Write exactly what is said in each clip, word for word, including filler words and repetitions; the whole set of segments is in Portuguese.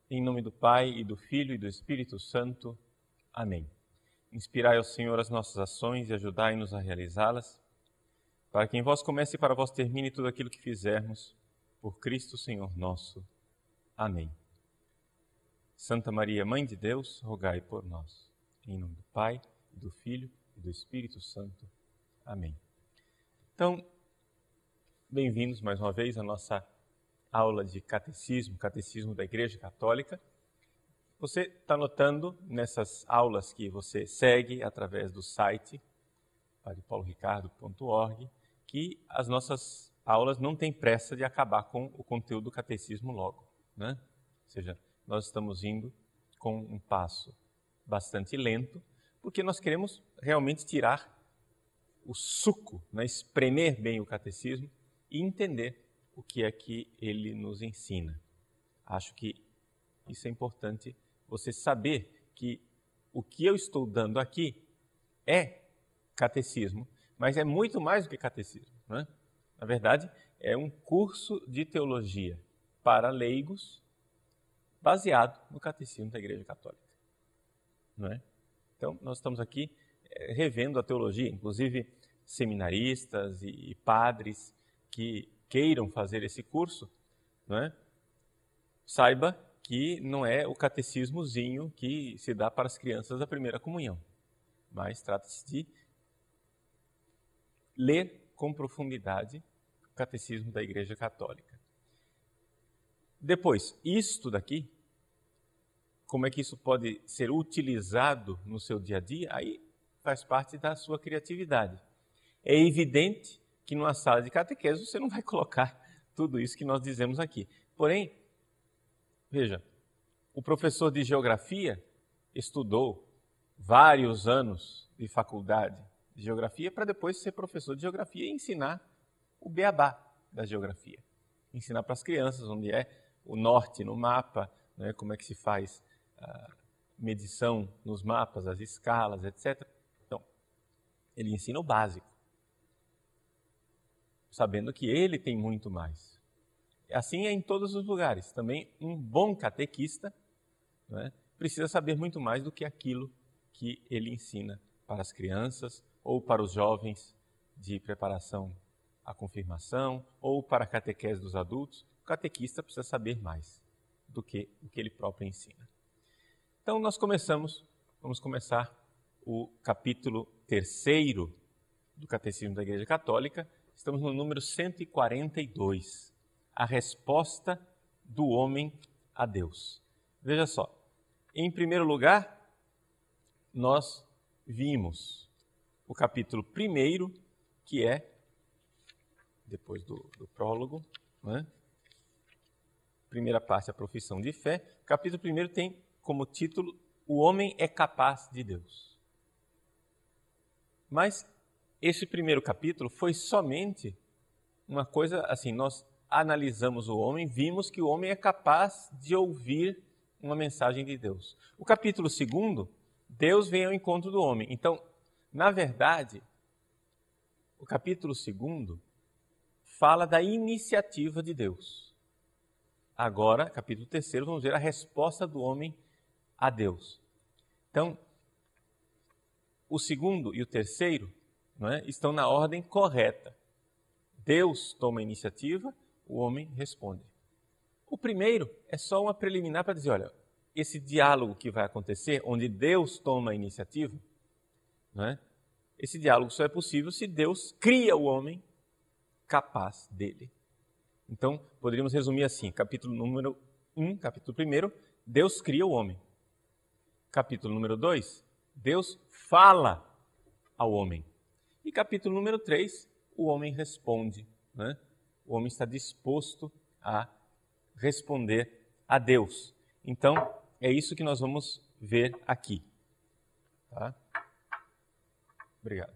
Em nome do Pai, e do Filho, e do Espírito Santo. Amém. Inspirai ao Senhor as nossas ações e ajudai-nos a realizá-las, para que em vós comece e para vós termine tudo aquilo que fizermos, por Cristo Senhor nosso. Amém. Santa Maria, Mãe de Deus, rogai por nós. Em nome do Pai, e do Filho, e do Espírito Santo. Amém. Então, bem-vindos mais uma vez à nossa aula de catecismo, catecismo da Igreja Católica. Você está notando nessas aulas que você segue através do site padre paulo ricardo ponto org que as nossas aulas não têm pressa de acabar com o conteúdo do catecismo logo, né? Ou seja, nós estamos indo com um passo bastante lento, porque nós queremos realmente tirar o suco, né? Espremer bem o catecismo e entender o que é que ele nos ensina. Acho que isso é importante, você saber que o que eu estou dando aqui é catecismo, mas é muito mais do que catecismo, né? Na verdade, é um curso de teologia para leigos baseado no catecismo da Igreja Católica, não é? Então, nós estamos aqui é, revendo a teologia, inclusive seminaristas e, e padres que queiram fazer esse curso, não é? Saiba que não é o catecismozinho que se dá para as crianças da primeira comunhão, mas trata-se de ler com profundidade o catecismo da Igreja Católica. Depois, isto daqui, como é que isso pode ser utilizado no seu dia a dia, aí faz parte da sua criatividade. É evidente que numa sala de catequese você não vai colocar tudo isso que nós dizemos aqui. Porém, veja, o professor de geografia estudou vários anos de faculdade de geografia para depois ser professor de geografia e ensinar o beabá da geografia. Ensinar para as crianças onde é o norte no mapa, né, como é que se faz a medição nos mapas, as escalas, etcétera. Então, ele ensina o básico, sabendo que ele tem muito mais. Assim é em todos os lugares. Também um bom catequista, né, precisa saber muito mais do que aquilo que ele ensina para as crianças ou para os jovens de preparação à confirmação ou para a catequese dos adultos. O catequista precisa saber mais do que o que ele próprio ensina. Então, nós começamos, vamos começar o capítulo terceiro do Catecismo da Igreja Católica. Estamos no número cento e quarenta e dois, a resposta do homem a Deus. Veja só, em primeiro lugar, nós vimos o capítulo primeiro, que é, depois do, do prólogo, né? Primeira parte, a profissão de fé. O capítulo primeiro tem como título, O Homem é Capaz de Deus. Mas esse primeiro capítulo foi somente uma coisa assim, nós analisamos o homem, vimos que o homem é capaz de ouvir uma mensagem de Deus. O capítulo segundo, Deus vem ao encontro do homem. Então, na verdade, o capítulo segundo fala da iniciativa de Deus. Agora, capítulo terceiro, vamos ver a resposta do homem a Deus. Então, o segundo e o terceiro, não é, estão na ordem correta. Deus toma a iniciativa, o homem responde. O primeiro é só uma preliminar para dizer, olha, esse diálogo que vai acontecer, onde Deus toma a iniciativa, não é? Esse diálogo só é possível se Deus cria o homem capaz dele. Então, poderíamos resumir assim, capítulo número um, capítulo primeiro, Deus cria o homem. Capítulo número dois, Deus fala ao homem. E capítulo número três, o homem responde, né? O homem está disposto a responder a Deus. Então, é isso que nós vamos ver aqui. Tá? Obrigado.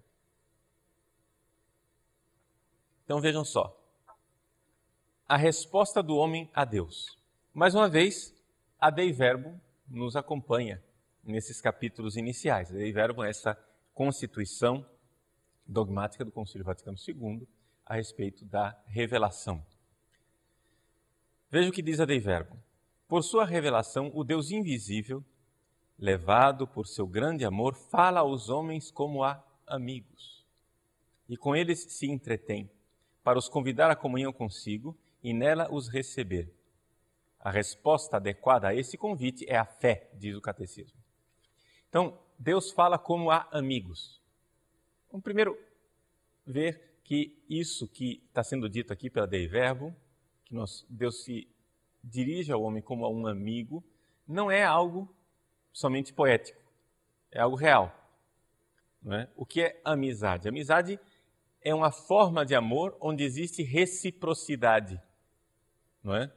Então, vejam só. A resposta do homem a Deus. Mais uma vez, a Dei Verbum nos acompanha nesses capítulos iniciais. A Dei Verbum é essa constituição dogmática do Concílio Vaticano segundo a respeito da revelação. Veja o que diz a Dei Verbum. Por sua revelação, o Deus invisível, levado por seu grande amor, fala aos homens como a amigos. E com eles se entretém, para os convidar à comunhão consigo e nela os receber. A resposta adequada a esse convite é a fé, diz o catecismo. Então, Deus fala como a amigos. Vamos primeiro ver que isso que está sendo dito aqui pela Dei Verbo, que nós, Deus se dirige ao homem como a um amigo, não é algo somente poético, é algo real. Não é? O que é amizade? Amizade é uma forma de amor onde existe reciprocidade. Não é?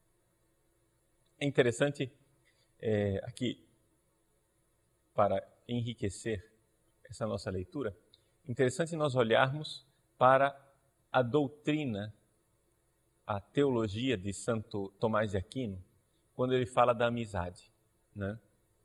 É interessante, é, aqui, para enriquecer essa nossa leitura, interessante nós olharmos para a doutrina, a teologia de Santo Tomás de Aquino, quando ele fala da amizade. Né?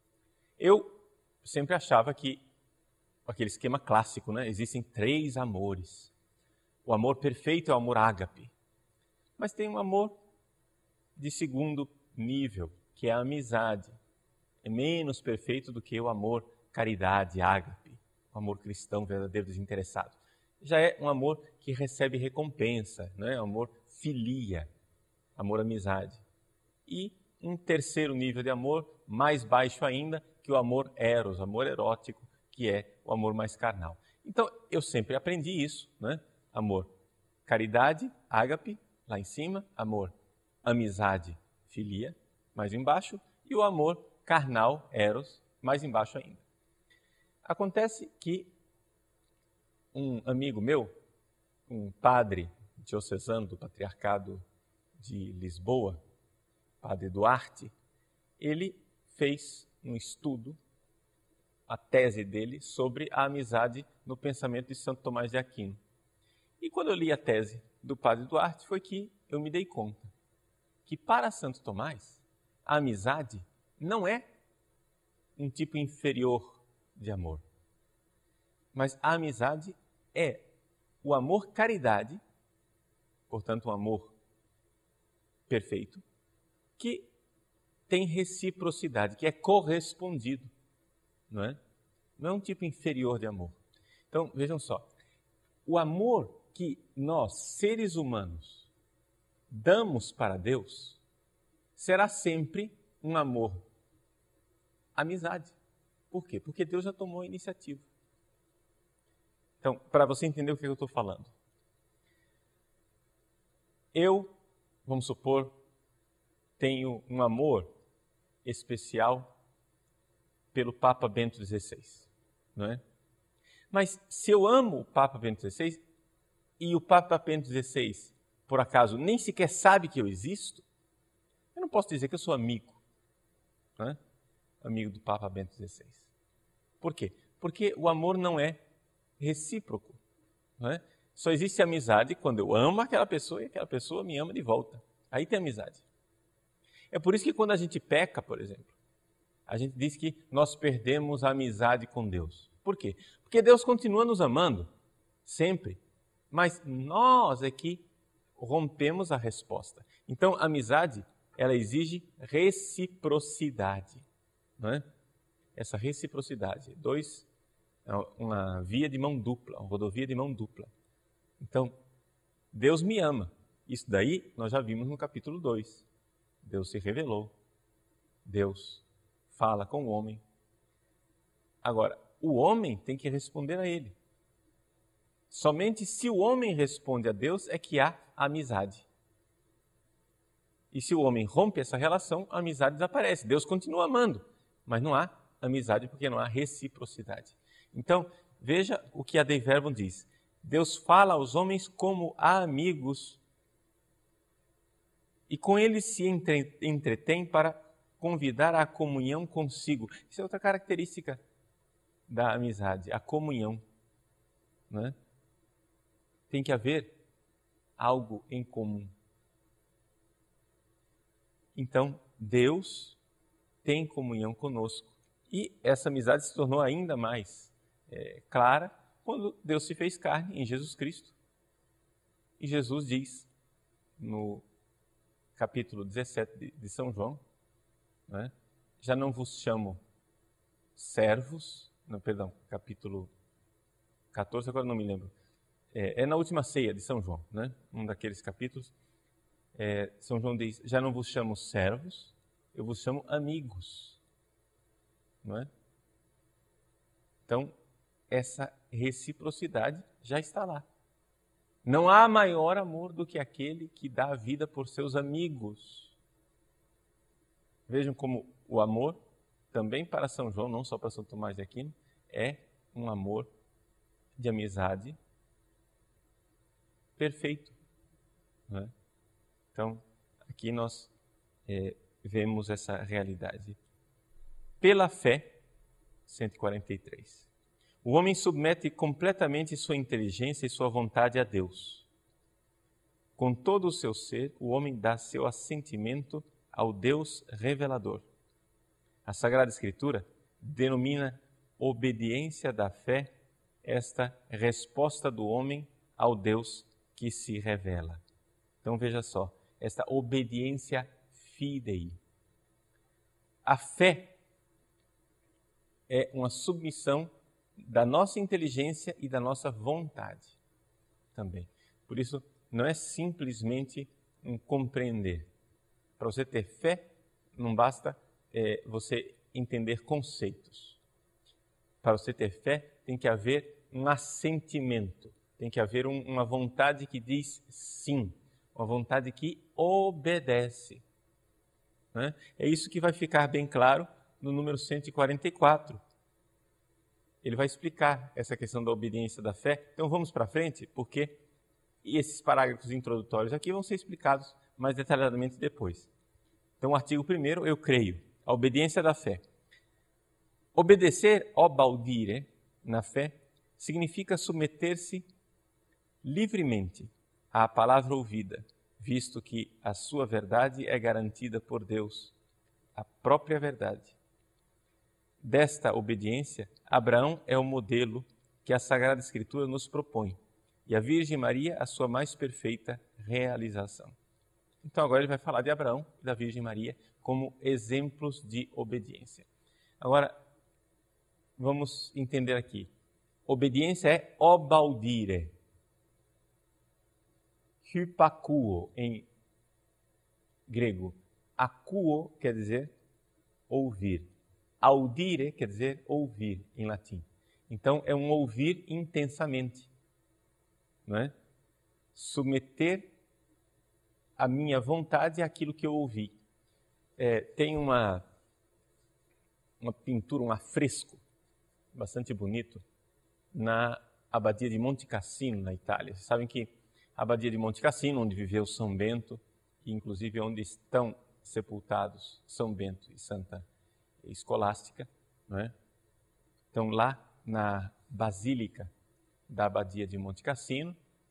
Eu sempre achava que, aquele esquema clássico, né? Existem três amores. O amor perfeito é o amor ágape. Mas tem um amor de segundo nível, que é a amizade. É menos perfeito do que o amor caridade, ágape, o amor cristão verdadeiro desinteressado. Já é um amor que recebe recompensa, né? Amor filia, amor amizade. E um terceiro nível de amor, mais baixo ainda, que o amor eros, amor erótico, que é o amor mais carnal. Então, eu sempre aprendi isso, né? Amor caridade, ágape, lá em cima, amor amizade, filia, mais embaixo, e o amor carnal, eros, mais embaixo ainda. Acontece que um amigo meu, um padre diocesano do Patriarcado de Lisboa, padre Duarte, ele fez um estudo, a tese dele, sobre a amizade no pensamento de Santo Tomás de Aquino. E quando eu li a tese do padre Duarte, foi que eu me dei conta que para Santo Tomás, a amizade não é um tipo inferior de amor, mas a amizade é o amor caridade, portanto um amor perfeito, que tem reciprocidade, que é correspondido, não é? Não é um tipo inferior de amor. Então, vejam só, o amor que nós, seres humanos, damos para Deus, será sempre um amor amizade. Por quê? Porque Deus já tomou a iniciativa. Então, para você entender o que eu estou falando, eu, vamos supor, tenho um amor especial pelo Papa Bento dezesseis, não é? Mas se eu amo o Papa Bento dezesseis e o Papa Bento dezesseis, por acaso, nem sequer sabe que eu existo, eu não posso dizer que eu sou amigo, não é? Amigo do Papa Bento dezesseis. Por quê? Porque o amor não é recíproco, não é? Só existe amizade quando eu amo aquela pessoa e aquela pessoa me ama de volta. Aí tem amizade. É por isso que quando a gente peca, por exemplo, a gente diz que nós perdemos a amizade com Deus. Por quê? Porque Deus continua nos amando, sempre, mas nós é que rompemos a resposta. Então, a amizade, ela exige reciprocidade, não é? Essa reciprocidade, dois, é uma via de mão dupla, uma rodovia de mão dupla. Então, Deus me ama. Isso daí nós já vimos no capítulo dois. Deus se revelou. Deus fala com o homem. Agora, o homem tem que responder a ele. Somente se o homem responde a Deus é que há amizade. E se o homem rompe essa relação, a amizade desaparece. Deus continua amando, mas não há amizade porque não há reciprocidade. Então, veja o que a Dei Verbum diz. Deus fala aos homens como a amigos e com eles se entre, entretém para convidar à comunhão consigo. Isso é outra característica da amizade, a comunhão, não é? Tem que haver algo em comum. Então, Deus tem comunhão conosco. E essa amizade se tornou ainda mais é, clara quando Deus se fez carne em Jesus Cristo. E Jesus diz, no capítulo dezessete de, de São João, né? Já não vos chamo servos, não, perdão, capítulo catorze, agora não me lembro. É, é na última ceia de São João, né? Um daqueles capítulos. É, São João diz, já não vos chamo servos, eu vos chamo amigos. Não é? Então, essa reciprocidade já está lá. Não há maior amor do que aquele que dá a vida por seus amigos. Vejam como o amor, também para São João, não só para São Tomás de Aquino, é um amor de amizade perfeito. Não é? Então, aqui nós é, vemos essa realidade. Pela fé, cento e quarenta e três. O homem submete completamente sua inteligência e sua vontade a Deus. Com todo o seu ser, o homem dá seu assentimento ao Deus revelador. A Sagrada Escritura denomina obediência da fé esta resposta do homem ao Deus que se revela. Então veja só, esta obediência fidei. A fé é uma submissão da nossa inteligência e da nossa vontade também. Por isso, não é simplesmente um compreender. Para você ter fé, não basta é, você entender conceitos. Para você ter fé, tem que haver um assentimento, tem que haver um, uma vontade que diz sim, uma vontade que obedece. Né? É isso que vai ficar bem claro no número cento e quarenta e quatro. Ele vai explicar essa questão da obediência da fé. Então vamos para frente, porque esses parágrafos introdutórios aqui vão ser explicados mais detalhadamente depois. Então, o artigo primeiro, eu creio, a obediência da fé. Obedecer, obaudire, na fé, significa submeter-se livremente à palavra ouvida, visto que a sua verdade é garantida por Deus, a própria verdade. Desta obediência, Abraão é o modelo que a Sagrada Escritura nos propõe, e a Virgem Maria a sua mais perfeita realização. Então agora ele vai falar de Abraão e da Virgem Maria como exemplos de obediência. Agora, vamos entender aqui. Obediência é obaudire. Hypakuo em grego. Akuo quer dizer ouvir. Audire quer dizer ouvir em latim. Então é um ouvir intensamente. Não é? Submeter a minha vontade àquilo que eu ouvi. É, tem uma, uma pintura, um afresco bastante bonito na Abadia de Monte Cassino, na Itália. Vocês sabem que a Abadia de Monte Cassino, onde viveu São Bento, e inclusive onde estão sepultados São Bento e Santa Escolástica, não é? Então lá na Basílica da Abadia de Monte Cassino,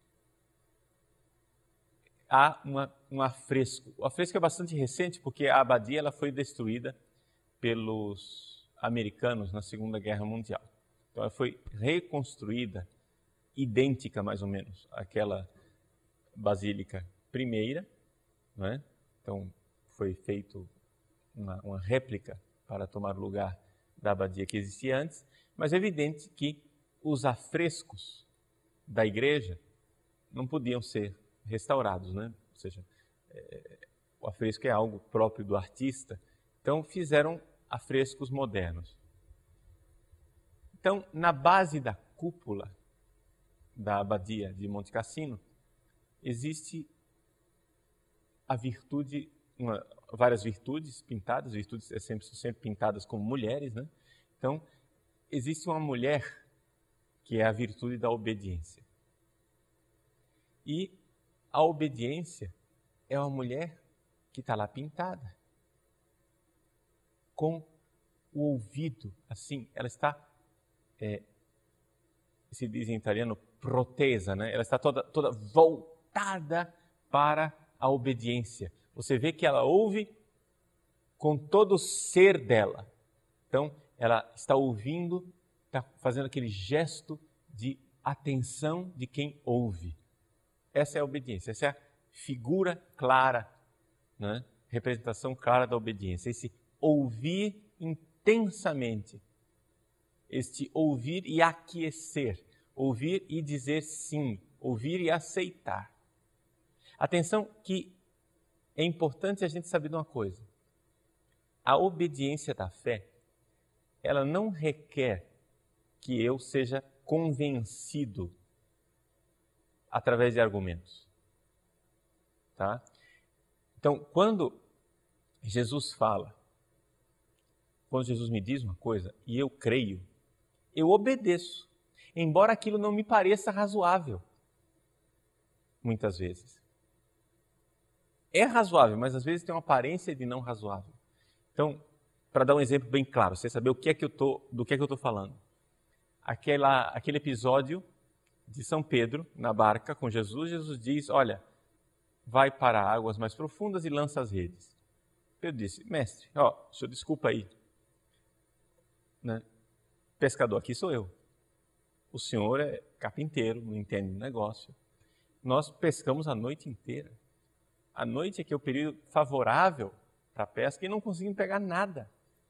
há uma, um afresco. O afresco é bastante recente porque a abadia ela foi destruída pelos americanos na Segunda Guerra Mundial. Então ela foi reconstruída, idêntica mais ou menos àquela basílica primeira, não é? Então foi feito uma, uma réplica para tomar o lugar da abadia que existia antes, mas é evidente que os afrescos da igreja não podiam ser restaurados, né? Ou seja, é, o afresco é algo próprio do artista, então fizeram afrescos modernos. Então, na base da cúpula da abadia de Monte Cassino, existe a virtude, uma, várias virtudes pintadas, virtudes é sempre, são sempre pintadas como mulheres, né? Então, existe uma mulher que é a virtude da obediência. E a obediência é uma mulher que está lá pintada, com o ouvido, assim, ela está, é, se diz em italiano, protesa, né? Ela está toda, toda voltada para a obediência. Você vê que ela ouve com todo o ser dela. Então, ela está ouvindo, está fazendo aquele gesto de atenção de quem ouve. Essa é a obediência, essa é a figura clara, né? Representação clara da obediência, esse ouvir intensamente, este ouvir e aquecer, ouvir e dizer sim, ouvir e aceitar. Atenção que é importante a gente saber de uma coisa. A obediência da fé, ela não requer que eu seja convencido através de argumentos. Tá? Então, quando Jesus fala, quando Jesus me diz uma coisa e eu creio, eu obedeço, embora aquilo não me pareça razoável, muitas vezes. É razoável, mas às vezes tem uma aparência de não razoável. Então, para dar um exemplo bem claro, você saber o que é que eu tô, do que é que eu estou falando. Aquela, aquele episódio de São Pedro, na barca com Jesus, Jesus diz, olha, vai para águas mais profundas e lança as redes. Pedro disse, mestre, ó, o senhor desculpa aí, né? Pescador aqui sou eu. O senhor é carpinteiro, não entende do negócio. Nós pescamos a noite inteira. A noite é que é o período favorável para a pesca e não conseguimos pegar nada.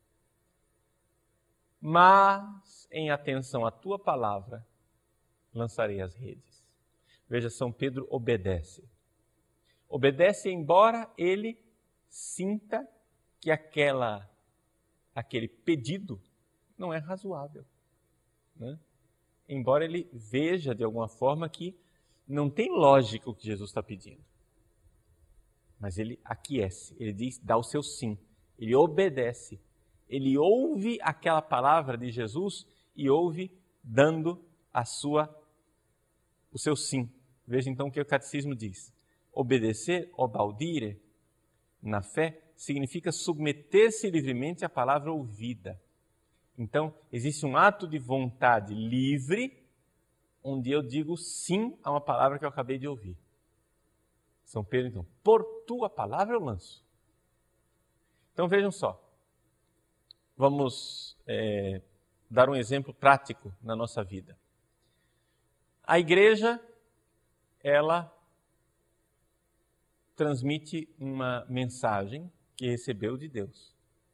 Mas, em atenção à tua palavra, lançarei as redes. Veja, São Pedro obedece. Obedece embora ele sinta que aquela, aquele pedido não é razoável, né? Embora ele veja de alguma forma que não tem lógica o que Jesus está pedindo. Mas ele aquece, ele diz, dá o seu sim, ele obedece, ele ouve aquela palavra de Jesus e ouve dando a sua, o seu sim. Veja então o que o catecismo diz. Obedecer, obaudire, na fé, significa submeter-se livremente à palavra ouvida. Então, existe um ato de vontade livre, onde eu digo sim a uma palavra que eu acabei de ouvir. São Pedro, então, por tua palavra eu lanço. Então, vejam só. Vamos é, dar um exemplo prático na nossa vida. A igreja, ela transmite uma mensagem que recebeu de Deus.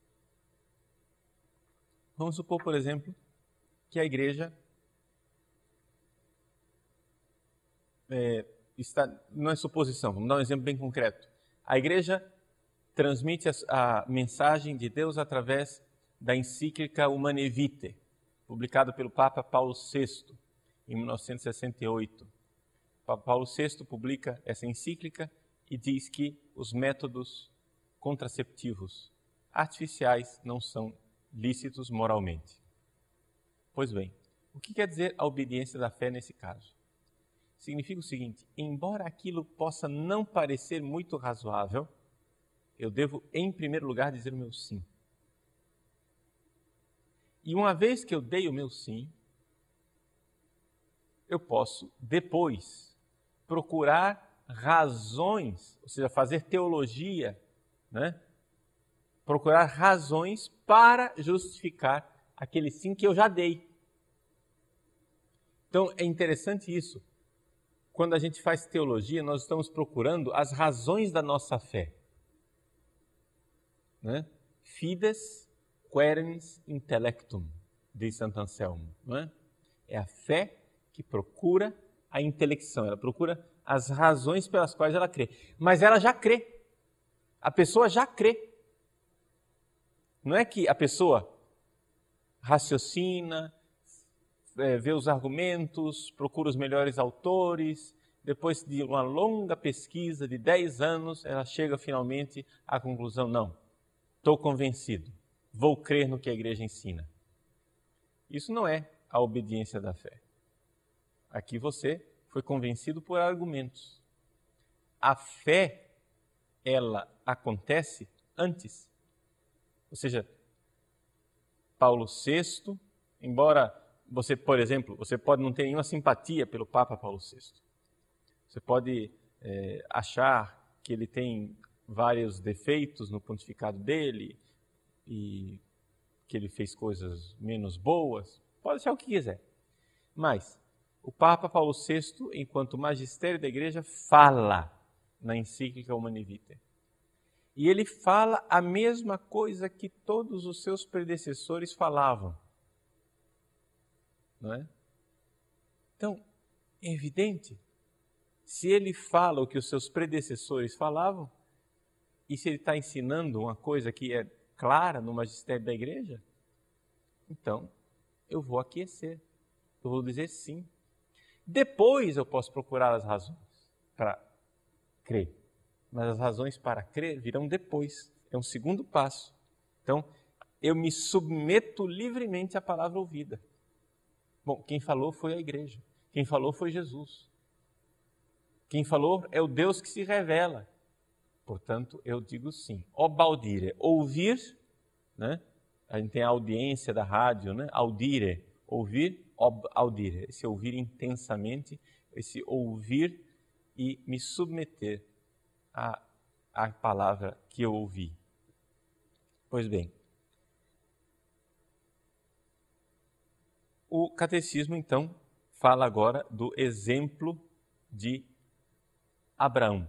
Vamos supor, por exemplo, que a igreja é, está, não é suposição, vamos dar um exemplo bem concreto. A igreja transmite a, a mensagem de Deus através da encíclica Humanae Vitae, publicada pelo Papa Paulo sexto, em mil novecentos e sessenta e oito. O Papa Paulo sexto publica essa encíclica e diz que os métodos contraceptivos artificiais não são lícitos moralmente. Pois bem, o que quer dizer a obediência da fé nesse caso? Significa o seguinte, embora aquilo possa não parecer muito razoável, eu devo, em primeiro lugar, dizer o meu sim. E uma vez que eu dei o meu sim, eu posso, depois, procurar razões, ou seja, fazer teologia, né? Procurar razões para justificar aquele sim que eu já dei. Então, é interessante isso. Quando a gente faz teologia, nós estamos procurando as razões da nossa fé. Né? Fides querens intellectum, diz Santo Anselmo. Não é? É a fé que procura a intelecção, ela procura as razões pelas quais ela crê. Mas ela já crê. A pessoa já crê. Não é que a pessoa raciocina, é, vê os argumentos, procura os melhores autores, depois de uma longa pesquisa de dez anos, ela chega finalmente à conclusão, não, estou convencido, vou crer no que a igreja ensina. Isso não é a obediência da fé. Aqui você foi convencido por argumentos. A fé, ela acontece antes. Ou seja, Paulo sexto, embora você, por exemplo, você pode não ter nenhuma simpatia pelo Papa Paulo sexto. Você pode é, achar que ele tem vários defeitos no pontificado dele e que ele fez coisas menos boas. Pode achar o que quiser. Mas o Papa Paulo sexto, enquanto magistério da igreja, fala na encíclica Humanae Vitae. E ele fala a mesma coisa que todos os seus predecessores falavam. Não é? Então, é evidente, se ele fala o que os seus predecessores falavam, e se ele está ensinando uma coisa que é clara no magistério da igreja, então eu vou aquecer, eu vou dizer sim. Depois eu posso procurar as razões para crer, mas as razões para crer virão depois, é um segundo passo. Então, eu me submeto livremente à palavra ouvida. Bom, quem falou foi a igreja, quem falou foi Jesus. Quem falou é o Deus que se revela. Portanto, eu digo sim. Obaudire, ouvir, né? A gente tem a audiência da rádio, né? Audire, ouvir, obaudire. Esse ouvir intensamente, esse ouvir e me submeter à, à palavra que eu ouvi. Pois bem, o catecismo, então, fala agora do exemplo de Abraão.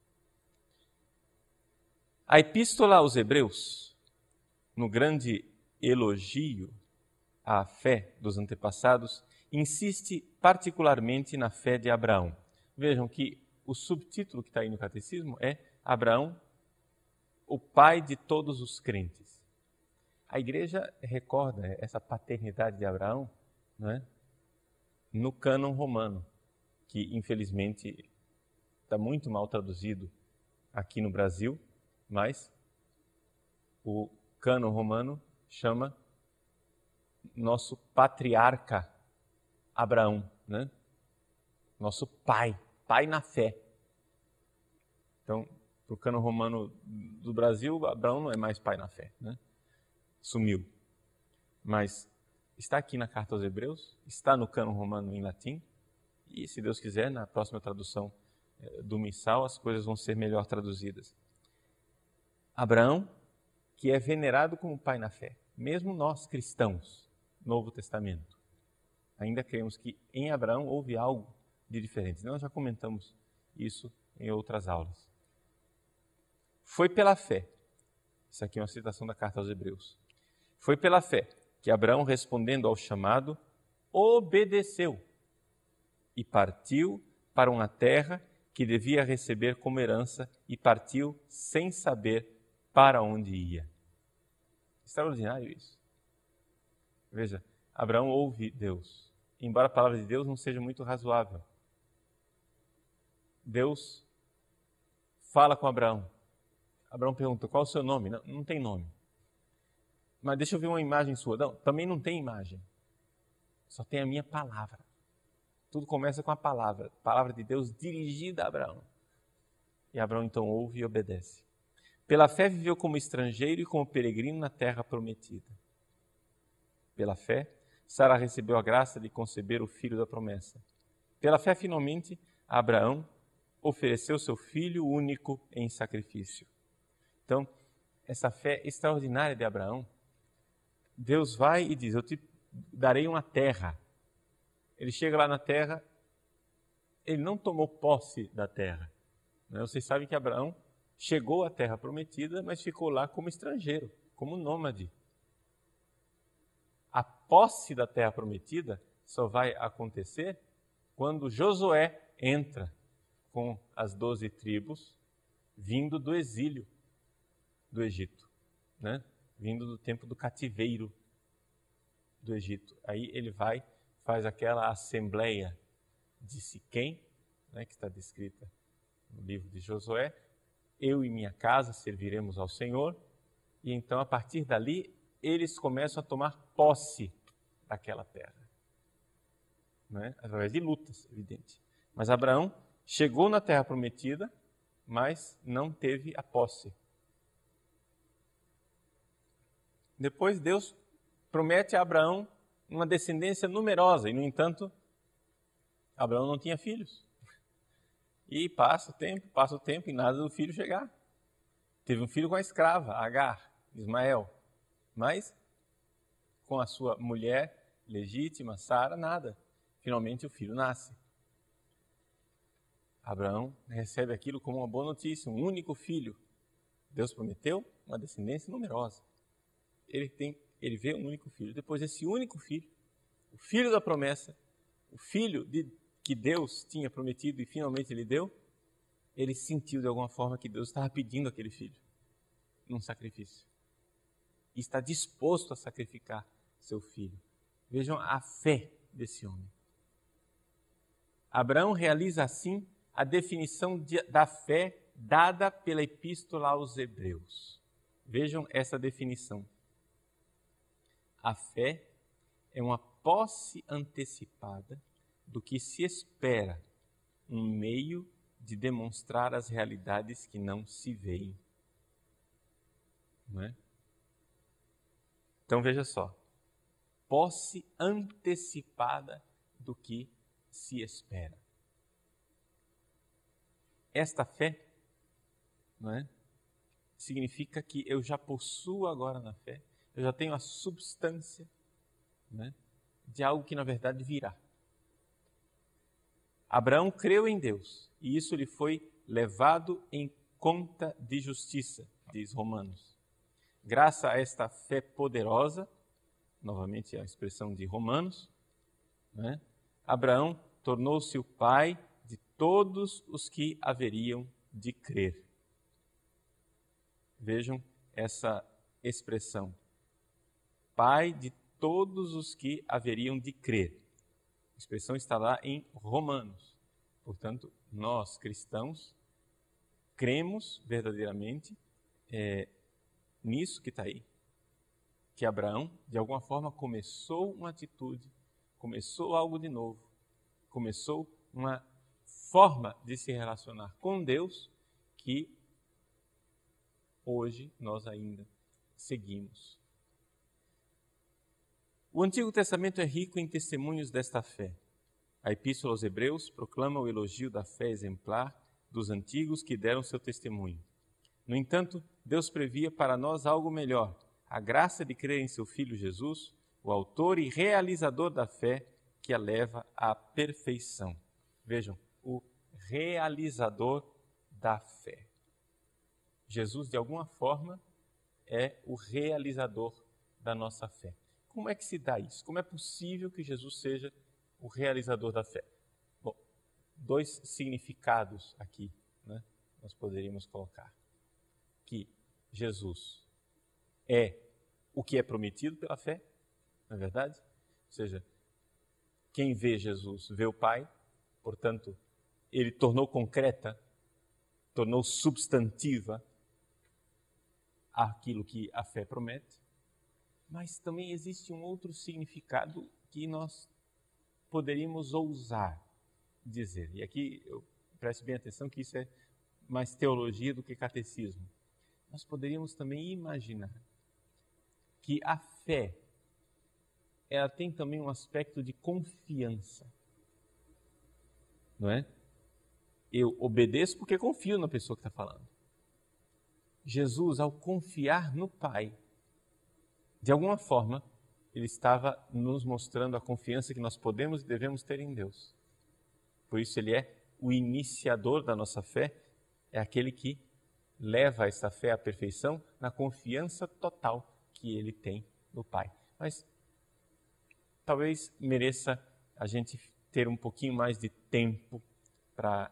A epístola aos Hebreus, no grande elogio à fé dos antepassados, insiste particularmente na fé de Abraão. Vejam que o subtítulo que está aí no catecismo é Abraão, o pai de todos os crentes. A igreja recorda essa paternidade de Abraão, não é? No cânon romano, que infelizmente está muito mal traduzido aqui no Brasil, mas o cânon romano chama nosso patriarca Abraão, né? Nosso pai, pai na fé. Então, para o cânon romano do Brasil, Abraão não é mais pai na fé, né? Sumiu. Mas está aqui na carta aos Hebreus, está no cânon romano em latim, e se Deus quiser, na próxima tradução do missal, as coisas vão ser melhor traduzidas. Abraão, que é venerado como pai na fé, mesmo nós cristãos, Novo Testamento, ainda cremos que em Abraão houve algo de diferente. Nós já comentamos isso em outras aulas. Foi pela fé, isso aqui é uma citação da carta aos Hebreus, foi pela fé que Abraão, respondendo ao chamado, obedeceu e partiu para uma terra que devia receber como herança e partiu sem saber para onde ia. Extraordinário isso. Veja, Abraão ouve Deus, embora a palavra de Deus não seja muito razoável. Deus fala com Abraão. Abraão pergunta, qual é o seu nome? Não, não tem nome. Mas deixa eu ver uma imagem sua. Não, também não tem imagem. Só tem a minha palavra. Tudo começa com a palavra, a palavra de Deus dirigida a Abraão. E Abraão então ouve e obedece. Pela fé viveu como estrangeiro e como peregrino na terra prometida. Pela fé, Sara recebeu a graça de conceber o filho da promessa. Pela fé, finalmente, Abraão ofereceu seu filho único em sacrifício. Então, essa fé extraordinária de Abraão, Deus vai e diz, eu te darei uma terra. Ele chega lá na terra, ele não tomou posse da terra. Vocês sabem que Abraão chegou à terra prometida, mas ficou lá como estrangeiro, como nômade. A posse da terra prometida só vai acontecer quando Josué entra com as doze tribos, vindo do exílio do Egito, né? Vindo do tempo do cativeiro do Egito. Aí ele vai, faz aquela assembleia de Siquém, né, que está descrita no livro de Josué, eu e minha casa serviremos ao Senhor, e então a partir dali eles começam a tomar posse daquela terra, né? Através de lutas, evidente. Mas Abraão chegou na terra prometida, mas não teve a posse. Depois Deus promete a Abraão uma descendência numerosa, e no entanto, Abraão não tinha filhos. E passa o tempo, passa o tempo e nada do filho chegar. Teve um filho com a escrava, Agar, Ismael, mas com a sua mulher legítima, Sara, nada. Finalmente o filho nasce. Abraão recebe aquilo como uma boa notícia, um único filho. Deus prometeu uma descendência numerosa. Ele, tem, ele vê um único filho. Depois, esse único filho, o filho da promessa, o filho de, que Deus tinha prometido e finalmente ele deu, ele sentiu de alguma forma que Deus estava pedindo aquele filho num sacrifício. E está disposto a sacrificar seu filho. Vejam a fé desse homem. Abraão realiza assim a definição de, da fé dada pela Epístola aos Hebreus. Vejam essa definição. A fé é uma posse antecipada do que se espera, um meio de demonstrar as realidades que não se veem. Não é? Então veja só, posse antecipada do que se espera. Esta fé, não é? Significa que eu já possuo agora na fé, eu já tenho a substância, não é? De algo que na verdade virá. Abraão creu em Deus e isso lhe foi levado em conta de justiça, diz Romanos. Graças a esta fé poderosa, novamente a expressão de Romanos, né? Abraão tornou-se o pai de todos os que haveriam de crer. Vejam essa expressão. Pai de todos os que haveriam de crer. A expressão está lá em Romanos. Portanto, nós cristãos cremos verdadeiramente é, nisso que está aí. Que Abraão, de alguma forma, começou uma atitude, começou algo de novo, começou uma forma de se relacionar com Deus que hoje nós ainda seguimos. O Antigo Testamento é rico em testemunhos desta fé. A Epístola aos Hebreus proclama o elogio da fé exemplar dos antigos que deram seu testemunho. No entanto, Deus previa para nós algo melhor, a graça de crer em seu Filho Jesus, o autor e realizador da fé que a leva à perfeição. Vejam, o realizador da fé. Jesus, de alguma forma, é o realizador da nossa fé. Como é que se dá isso? Como é possível que Jesus seja o realizador da fé? Bom, dois significados aqui, né, nós poderíamos colocar. Que Jesus é o que é prometido pela fé, não é verdade? Ou seja, quem vê Jesus vê o Pai, portanto, ele tornou concreta, tornou substantiva aquilo que a fé promete. Mas também existe um outro significado que nós poderíamos ousar dizer. E aqui, eu preste bem atenção que isso é mais teologia do que catecismo. Nós poderíamos também imaginar que a fé, ela tem também um aspecto de confiança. Não é? Eu obedeço porque confio na pessoa que está falando. Jesus, ao confiar no Pai, de alguma forma, ele estava nos mostrando a confiança que nós podemos e devemos ter em Deus. Por isso ele é o iniciador da nossa fé, é aquele que leva essa fé à perfeição na confiança total que ele tem no Pai. Mas talvez mereça a gente ter um pouquinho mais de tempo para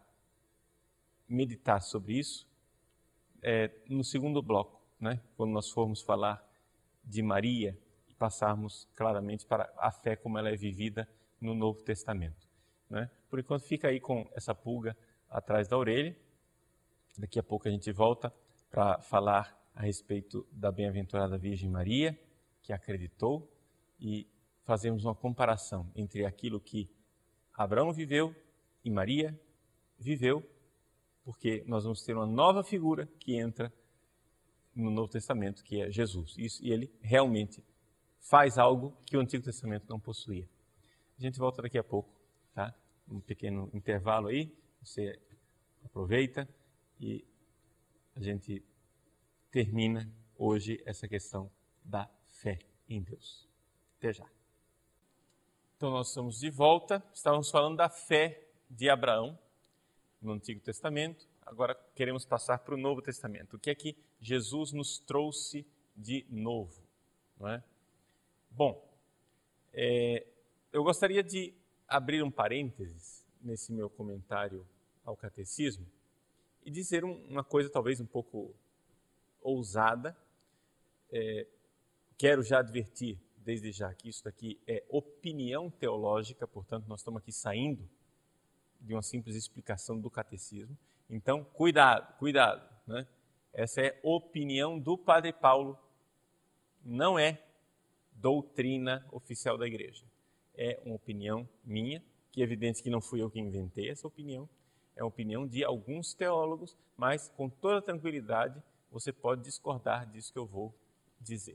meditar sobre isso é, no segundo bloco, né? Quando nós formos falar de Maria e passarmos claramente para a fé como ela é vivida no Novo Testamento. Né? Por enquanto fica aí com essa pulga atrás da orelha. Daqui a pouco a gente volta para falar a respeito da bem-aventurada Virgem Maria, que acreditou, e fazemos uma comparação entre aquilo que Abraão viveu e Maria viveu, porque nós vamos ter uma nova figura que entra no Novo Testamento, que é Jesus. Isso, e ele realmente faz algo que o Antigo Testamento não possuía. A gente volta daqui a pouco, tá? Um pequeno intervalo aí, você aproveita e a gente termina hoje essa questão da fé em Deus. Até já. Então nós estamos de volta, estávamos falando da fé de Abraão no Antigo Testamento, agora queremos passar para o Novo Testamento. O que é que Jesus nos trouxe de novo, não é? Bom, é, eu gostaria de abrir um parênteses nesse meu comentário ao catecismo e dizer um, uma coisa talvez um pouco ousada. É, quero já advertir desde já que isso daqui é opinião teológica, portanto nós estamos aqui saindo de uma simples explicação do catecismo. Então, cuidado, cuidado, né? Essa é opinião do Padre Paulo, não é doutrina oficial da igreja. É uma opinião minha, que é evidente que não fui eu que inventei essa opinião, é a opinião de alguns teólogos, mas com toda tranquilidade você pode discordar disso que eu vou dizer.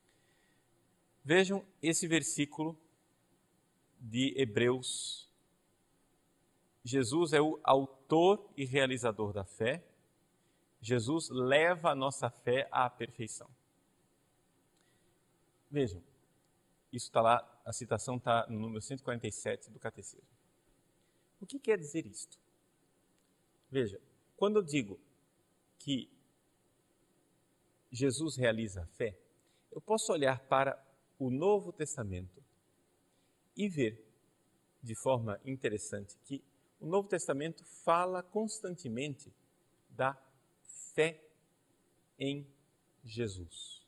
Vejam esse versículo de Hebreus. Jesus é o autor e realizador da fé. Jesus leva a nossa fé à perfeição. Vejam, isso está lá, a citação está no número cento e quarenta e sete do Catecismo. O que quer dizer isto? Veja, quando eu digo que Jesus realiza a fé, eu posso olhar para o Novo Testamento e ver de forma interessante que o Novo Testamento fala constantemente da fé em Jesus.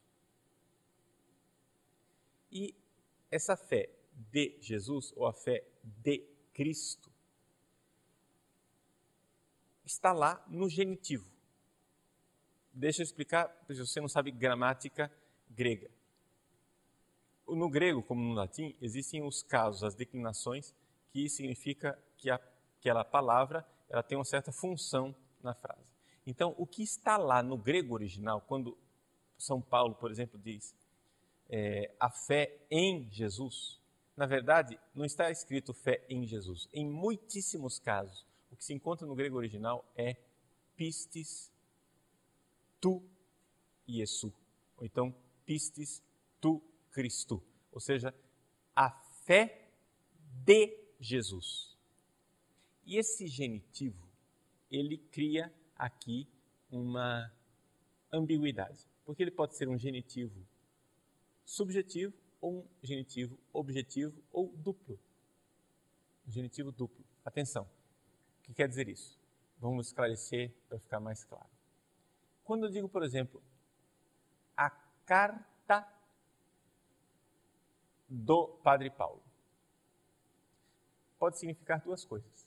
E essa fé de Jesus, ou a fé de Cristo, está lá no genitivo. Deixa eu explicar, se você não sabe gramática grega. No grego, como no latim, existem os casos, as declinações, que significa que a, aquela palavra ela tem uma certa função na frase. Então, o que está lá no grego original, quando São Paulo, por exemplo, diz é, a fé em Jesus, na verdade, não está escrito fé em Jesus. Em muitíssimos casos, o que se encontra no grego original é pistis tu Iesu, ou então pistis tu Cristo, ou seja, a fé de Jesus. E esse genitivo, ele cria aqui uma ambiguidade, porque ele pode ser um genitivo subjetivo ou um genitivo objetivo ou duplo. Um genitivo duplo. Atenção, o que quer dizer isso? Vamos esclarecer para ficar mais claro. Quando eu digo, por exemplo, a carta do Padre Paulo, pode significar duas coisas.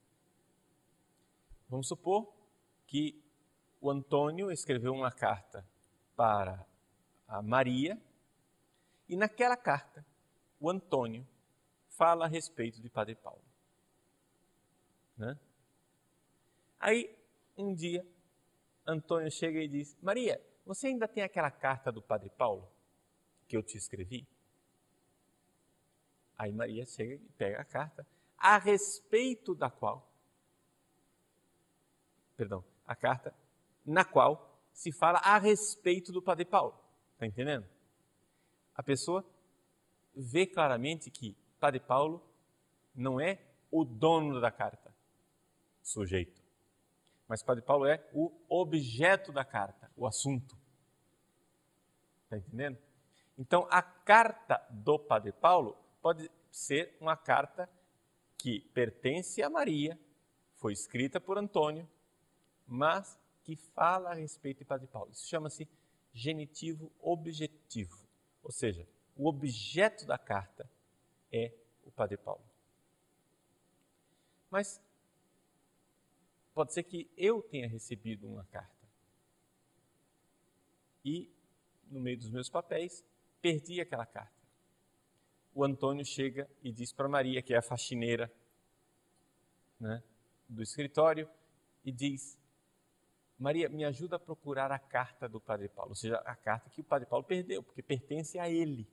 Vamos supor que o Antônio escreveu uma carta para a Maria e naquela carta o Antônio fala a respeito de Padre Paulo. Né? Aí, um dia, Antônio chega e diz: Maria, você ainda tem aquela carta do Padre Paulo que eu te escrevi? Aí Maria chega e pega a carta, a respeito da qual, perdão, a carta na qual se fala a respeito do Padre Paulo. Está entendendo? A pessoa vê claramente que Padre Paulo não é o dono da carta, sujeito. Mas Padre Paulo é o objeto da carta, o assunto. Está entendendo? Então, a carta do Padre Paulo pode ser uma carta que pertence a Maria, foi escrita por Antônio, mas que fala a respeito de Padre Paulo. Isso chama-se genitivo objetivo, ou seja, o objeto da carta é o Padre Paulo. Mas pode ser que eu tenha recebido uma carta e, no meio dos meus papéis, perdi aquela carta. O Antônio chega e diz para Maria, que é a faxineira, né, do escritório, e diz: Maria, me ajuda a procurar a carta do Padre Paulo, ou seja, a carta que o Padre Paulo perdeu, porque pertence a ele.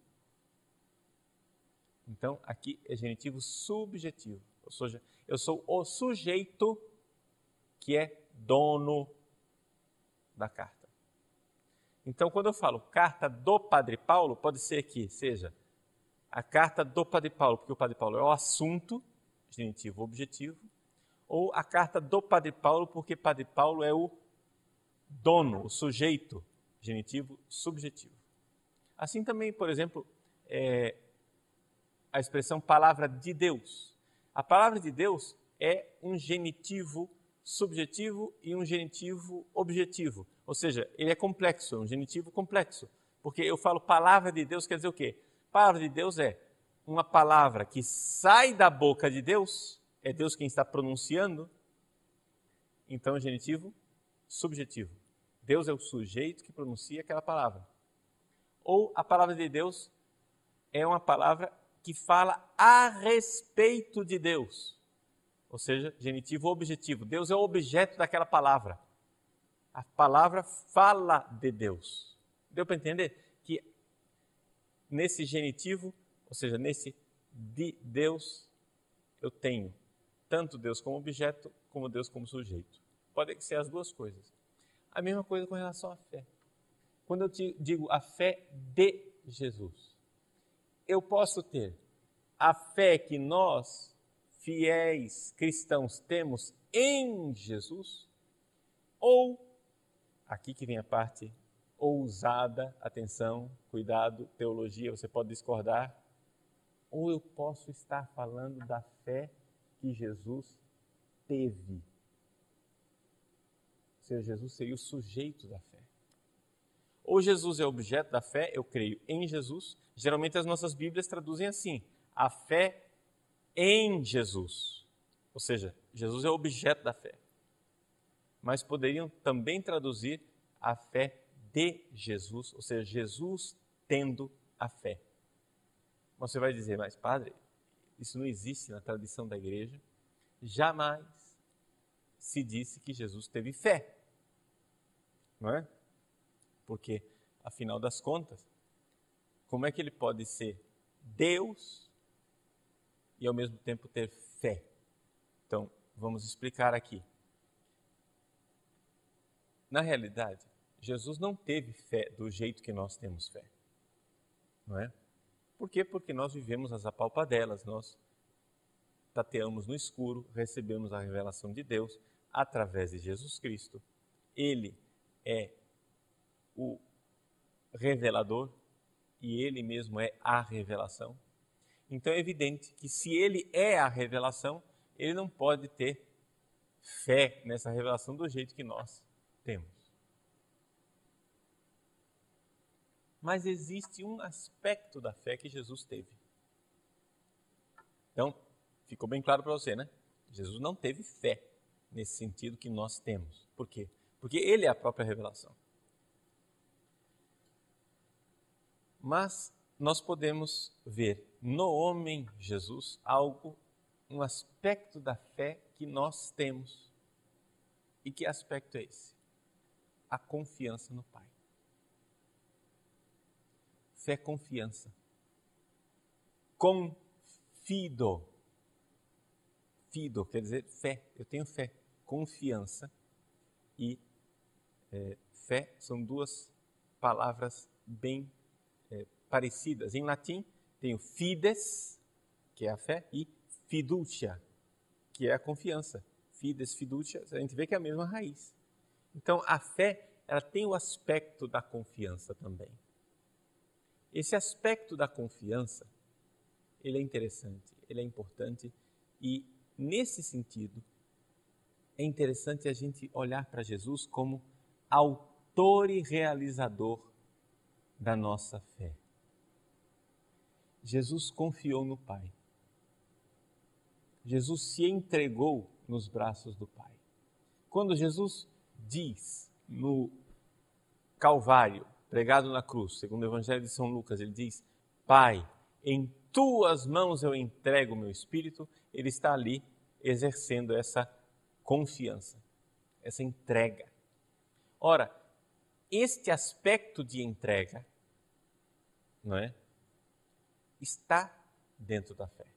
Então, aqui é genitivo subjetivo, ou seja, eu sou o sujeito que é dono da carta. Então, quando eu falo carta do Padre Paulo, pode ser que seja a carta do Padre Paulo, porque o Padre Paulo é o assunto, genitivo objetivo, ou a carta do Padre Paulo, porque Padre Paulo é o dono, o sujeito, genitivo subjetivo. Assim também, por exemplo, é, a expressão palavra de Deus. A palavra de Deus é um genitivo subjetivo e um genitivo objetivo. Ou seja, ele é complexo, é um genitivo complexo. Porque eu falo palavra de Deus, quer dizer o quê? Palavra de Deus é uma palavra que sai da boca de Deus, é Deus quem está pronunciando, então é genitivo subjetivo. Deus é o sujeito que pronuncia aquela palavra. Ou a palavra de Deus é uma palavra que fala a respeito de Deus. Ou seja, genitivo objetivo. Deus é o objeto daquela palavra. A palavra fala de Deus. Deu para entender que nesse genitivo, ou seja, nesse de Deus, eu tenho tanto Deus como objeto, como Deus como sujeito. Pode ser as duas coisas. A mesma coisa com relação à fé. Quando eu te digo a fé de Jesus, eu posso ter a fé que nós, fiéis cristãos, temos em Jesus, ou, aqui que vem a parte ousada, atenção, cuidado, teologia, você pode discordar, ou eu posso estar falando da fé que Jesus teve. Ou seja, Jesus seria o sujeito da fé. Ou Jesus é objeto da fé, eu creio em Jesus. Geralmente as nossas Bíblias traduzem assim, a fé em Jesus. Ou seja, Jesus é o objeto da fé. Mas poderiam também traduzir a fé de Jesus, ou seja, Jesus tendo a fé. Você vai dizer, mas padre, isso não existe na tradição da igreja. Jamais se disse que Jesus teve fé. Não é? Porque, afinal das contas, como é que ele pode ser Deus e ao mesmo tempo ter fé? Então, vamos explicar aqui. Na realidade, Jesus não teve fé do jeito que nós temos fé. Não é? Por quê? Porque nós vivemos as apalpadelas, nós tateamos no escuro, recebemos a revelação de Deus através de Jesus Cristo. Ele é o revelador e ele mesmo é a revelação. Então é evidente que se ele é a revelação, ele não pode ter fé nessa revelação do jeito que nós temos. Mas existe um aspecto da fé que Jesus teve. Então, ficou bem claro para você, né? Jesus não teve fé nesse sentido que nós temos. Por quê? Porque ele é a própria revelação. Mas nós podemos ver no homem Jesus algo, um aspecto da fé que nós temos. E que aspecto é esse? A confiança no Pai. Fé, confiança. Confido. Fido quer dizer fé. Eu tenho fé. Confiança e é, fé são duas palavras bem é, parecidas. Em latim, tem o fides, que é a fé, e fiducia, que é a confiança. Fides, fiducia, a gente vê que é a mesma raiz. Então, a fé, ela tem o aspecto da confiança também. Esse aspecto da confiança, ele é interessante, ele é importante e, nesse sentido, é interessante a gente olhar para Jesus como autor e realizador da nossa fé. Jesus confiou no Pai. Jesus se entregou nos braços do Pai. Quando Jesus diz no Calvário, pregado na cruz, segundo o Evangelho de São Lucas, ele diz, Pai, em tuas mãos eu entrego o meu espírito, ele está ali exercendo essa confiança, essa entrega. Ora, este aspecto de entrega, não é? Está dentro da fé.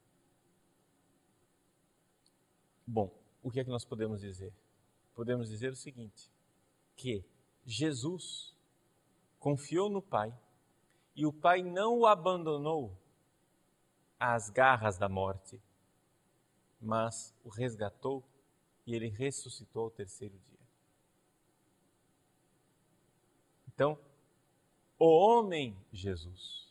Bom, o que é que nós podemos dizer? Podemos dizer o seguinte, que Jesus confiou no Pai e o Pai não o abandonou às garras da morte, mas o resgatou e ele ressuscitou ao terceiro dia. Então, o homem Jesus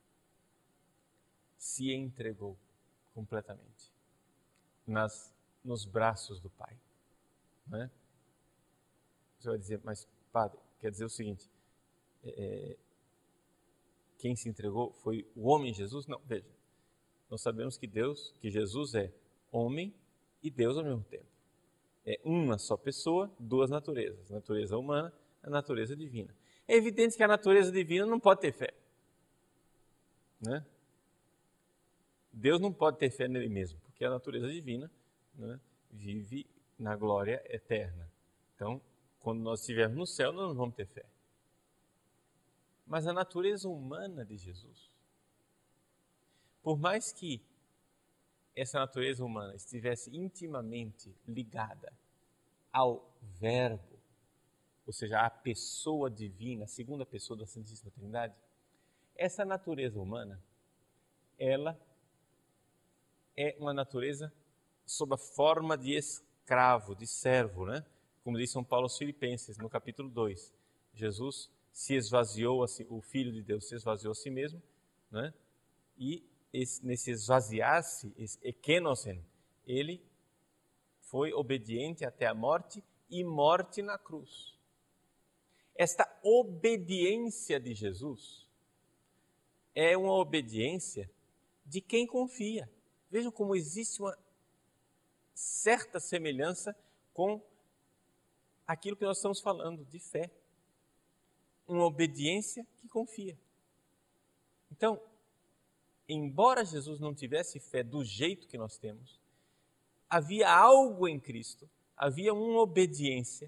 se entregou completamente nas, nos braços do Pai. Né? Você vai dizer, mas padre, quer dizer o seguinte, é, quem se entregou foi o homem Jesus? Não, veja, nós sabemos que Deus, que Jesus é homem e Deus ao mesmo tempo. É uma só pessoa, duas naturezas, a natureza humana e a natureza divina. É evidente que a natureza divina não pode ter fé. Né? Deus não pode ter fé nele mesmo, porque a natureza divina, né, vive na glória eterna. Então, quando nós estivermos no céu, nós não vamos ter fé. Mas a natureza humana de Jesus, por mais que essa natureza humana estivesse intimamente ligada ao Verbo, ou seja, à pessoa divina, a segunda pessoa da Santíssima Trindade, essa natureza humana, ela é uma natureza sob a forma de escravo, de servo, né? Como diz São Paulo aos Filipenses, no capítulo dois. Jesus se esvaziou, a si, o Filho de Deus se esvaziou a si mesmo, né? E esse, nesse esvaziar-se, esse ekenosen, ele foi obediente até a morte e morte na cruz. Esta obediência de Jesus é uma obediência de quem confia. Vejam como existe uma certa semelhança com aquilo que nós estamos falando, de fé. Uma obediência que confia. Então, embora Jesus não tivesse fé do jeito que nós temos, havia algo em Cristo, havia uma obediência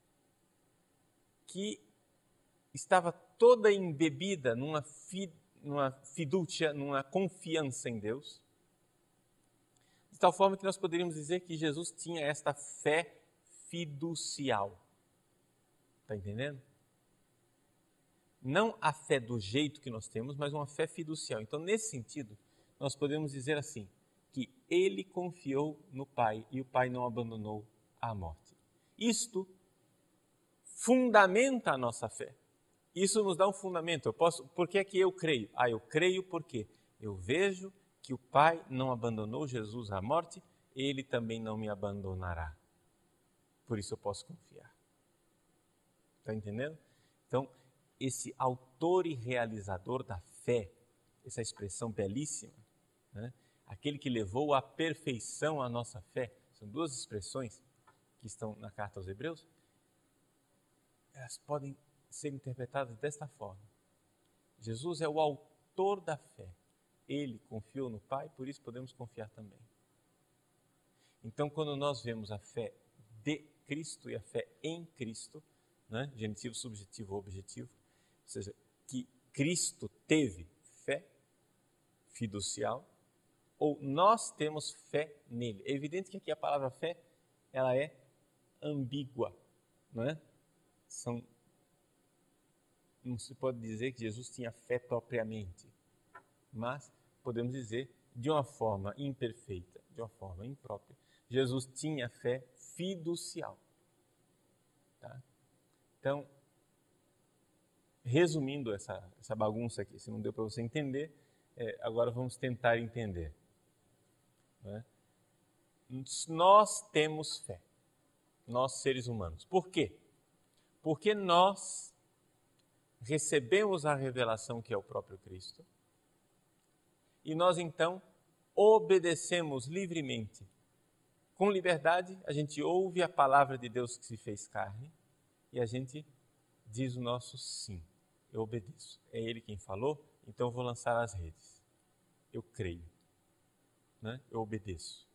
que estava toda embebida numa, fi, numa fidúcia, numa confiança em Deus, de tal forma que nós poderíamos dizer que Jesus tinha esta fé fiducial. Está entendendo? Não a fé do jeito que nós temos, mas uma fé fiducial. Então, nesse sentido, nós podemos dizer assim, que ele confiou no Pai e o Pai não abandonou à morte. Isto fundamenta a nossa fé. Isso nos dá um fundamento. Eu posso, por que é que eu creio? Ah, eu creio porque eu vejo que o Pai não abandonou Jesus à morte, ele também não me abandonará. Por isso eu posso confiar. Está entendendo? Então, esse autor e realizador da fé, essa expressão belíssima, né? Aquele que levou à perfeição a nossa fé, são duas expressões que estão na carta aos Hebreus, elas podem ser interpretadas desta forma. Jesus é o autor da fé. Ele confiou no Pai, por isso podemos confiar também. Então, quando nós vemos a fé de Cristo e a fé em Cristo, né? Genitivo, subjetivo, objetivo, ou seja, que Cristo teve fé fiducial, ou nós temos fé nele. É evidente que aqui a palavra fé, ela é ambígua, não é? São, não se pode dizer que Jesus tinha fé propriamente, mas podemos dizer de uma forma imperfeita, de uma forma imprópria. Jesus tinha fé fiducial. Tá? Então, resumindo essa, essa bagunça aqui, se não deu para você entender, é, agora vamos tentar entender. Né? Nós temos fé, nós seres humanos. Por quê? Porque nós recebemos a revelação que é o próprio Cristo e nós então obedecemos livremente. Com liberdade, a gente ouve a palavra de Deus que se fez carne e a gente diz o nosso sim. Eu obedeço. É Ele quem falou, então eu vou lançar as redes. Eu creio. Né? Eu obedeço.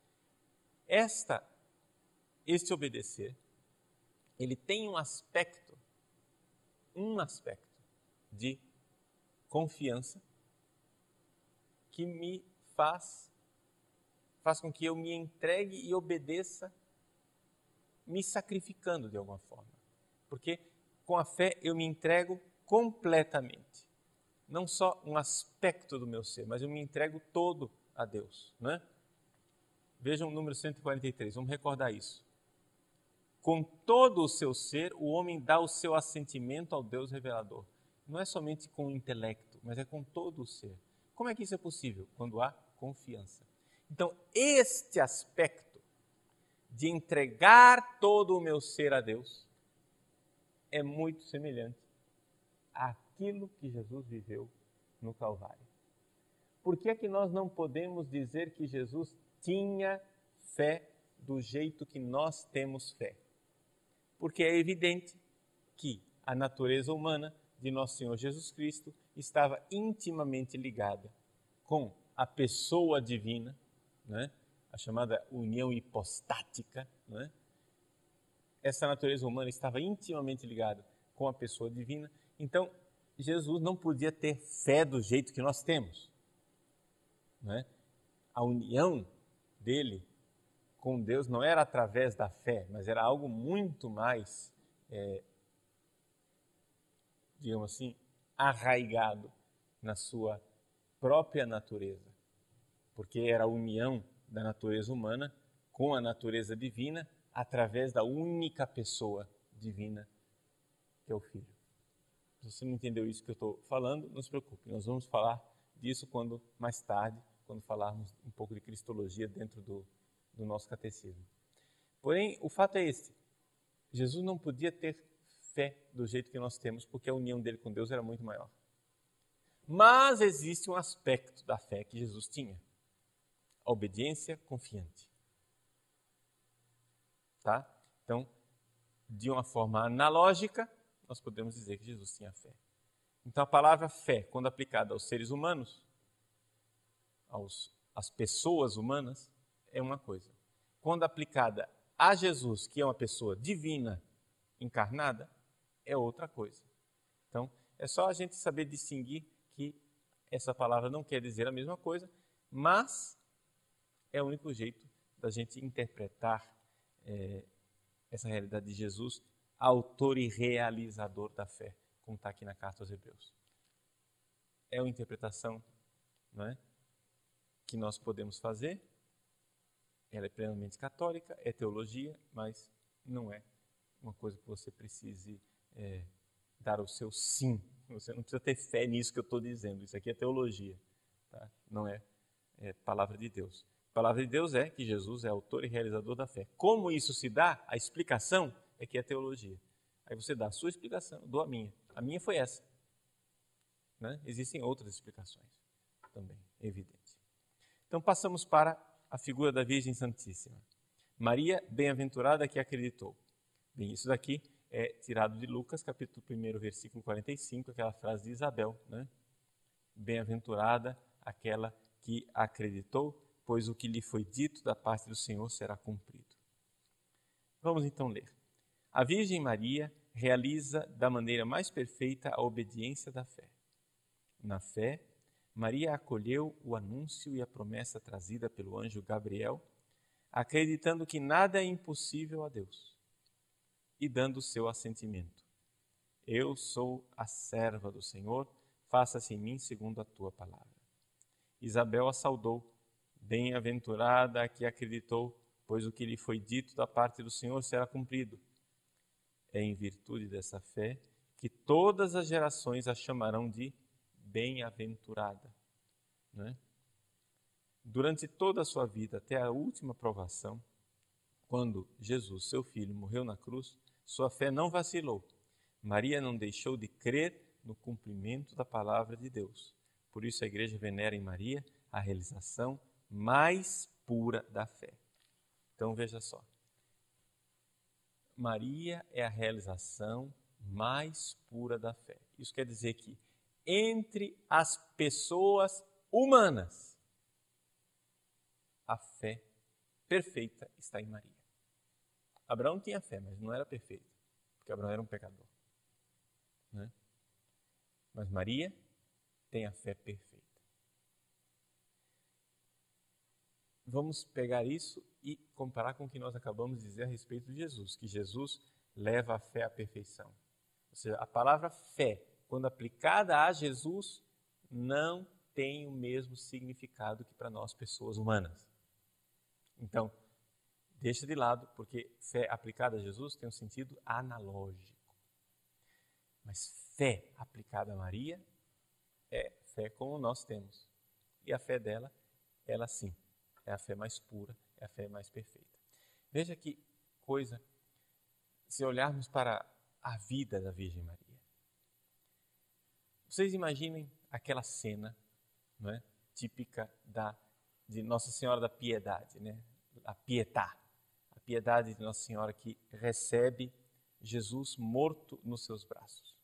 Esta, este obedecer, ele tem um aspecto, um aspecto de confiança que me faz, faz com que eu me entregue e obedeça, me sacrificando de alguma forma. Porque com a fé eu me entrego completamente. Não só um aspecto do meu ser, mas eu me entrego todo a Deus. Né? Vejam o número cento e quarenta e três, vamos recordar isso. com todo o seu ser, o homem dá o seu assentimento ao Deus revelador. Não é somente com o intelecto, mas é com todo o ser. Como é que isso é possível? Quando há confiança. Então, este aspecto de entregar todo o meu ser a Deus é muito semelhante àquilo que Jesus viveu no Calvário. Por que é que nós não podemos dizer que Jesus tinha fé do jeito que nós temos fé? Porque é evidente que a natureza humana de nosso Senhor Jesus Cristo estava intimamente ligada com a pessoa divina, né? A chamada união hipostática, né? Essa natureza humana estava intimamente ligada com a pessoa divina, então Jesus não podia ter fé do jeito que nós temos, né? A união dele com Deus não era através da fé, mas era algo muito mais, é, digamos assim, arraigado na sua própria natureza, porque era a união da natureza humana com a natureza divina através da única pessoa divina, que é o Filho. Se você não entendeu isso que eu estou falando, não se preocupe, nós vamos falar disso quando mais tarde, quando falarmos um pouco de cristologia dentro do, do nosso catecismo. Porém, o fato é este, Jesus não podia ter fé do jeito que nós temos, porque a união dele com Deus era muito maior. Mas existe um aspecto da fé que Jesus tinha, a obediência confiante. Tá? Então, de uma forma analógica, nós podemos dizer que Jesus tinha fé. Então, a palavra fé, quando aplicada aos seres humanos, aos, às pessoas humanas, é uma coisa. Quando aplicada a Jesus, que é uma pessoa divina, encarnada, é outra coisa. Então, é só a gente saber distinguir que essa palavra não quer dizer a mesma coisa, mas é o único jeito da gente interpretar é, essa realidade de Jesus, autor e realizador da fé, como está aqui na carta aos Hebreus. É uma interpretação, não é, que nós podemos fazer, ela é plenamente católica, é teologia, mas não é uma coisa que você precise é, dar o seu sim. Você não precisa ter fé nisso que eu estou dizendo. Isso aqui é teologia, tá? Não é, é palavra de Deus. A palavra de Deus é que Jesus é autor e realizador da fé. Como isso se dá? A explicação é que é teologia. Aí você dá a sua explicação, eu dou a minha. A minha foi essa. Né? Existem outras explicações também, é evidente. Então passamos para a figura da Virgem Santíssima. Maria, bem-aventurada que acreditou. Bem, isso daqui é tirado de Lucas, capítulo um, versículo quarenta e cinco, aquela frase de Isabel, né? Bem-aventurada aquela que acreditou, pois o que lhe foi dito da parte do Senhor será cumprido. Vamos então ler. A Virgem Maria realiza da maneira mais perfeita a obediência da fé. Na fé, Maria acolheu o anúncio e a promessa trazida pelo anjo Gabriel, acreditando que nada é impossível a Deus, e dando o seu assentimento. Eu sou a serva do Senhor, faça-se em mim segundo a tua palavra. Isabel a saudou, bem-aventurada a que acreditou, pois o que lhe foi dito da parte do Senhor será cumprido. É em virtude dessa fé que todas as gerações a chamarão de bem-aventurada. Né? Durante toda a sua vida, até a última provação, quando Jesus, seu filho, morreu na cruz, sua fé não vacilou. Maria não deixou de crer no cumprimento da palavra de Deus. Por isso a igreja venera em Maria a realização mais pura da fé. Então veja só. Maria é a realização mais pura da fé. Isso quer dizer que entre as pessoas humanas, a fé perfeita está em Maria. Abraão tinha fé, mas não era perfeito, porque Abraão era um pecador. Né? Mas Maria tem a fé perfeita. Vamos pegar isso e comparar com o que nós acabamos de dizer a respeito de Jesus, que Jesus leva a fé à perfeição. Ou seja, a palavra fé, quando aplicada a Jesus, não tem o mesmo significado que para nós, pessoas humanas. Então, deixa de lado, porque fé aplicada a Jesus tem um sentido analógico. Mas fé aplicada a Maria é fé como nós temos. E a fé dela, ela sim, é a fé mais pura, é a fé mais perfeita. Veja que coisa, se olharmos para a vida da Virgem Maria. Vocês imaginem aquela cena, não é, típica da, de Nossa Senhora da Piedade, né? A Pietà, a piedade de Nossa Senhora que recebe Jesus morto nos seus braços.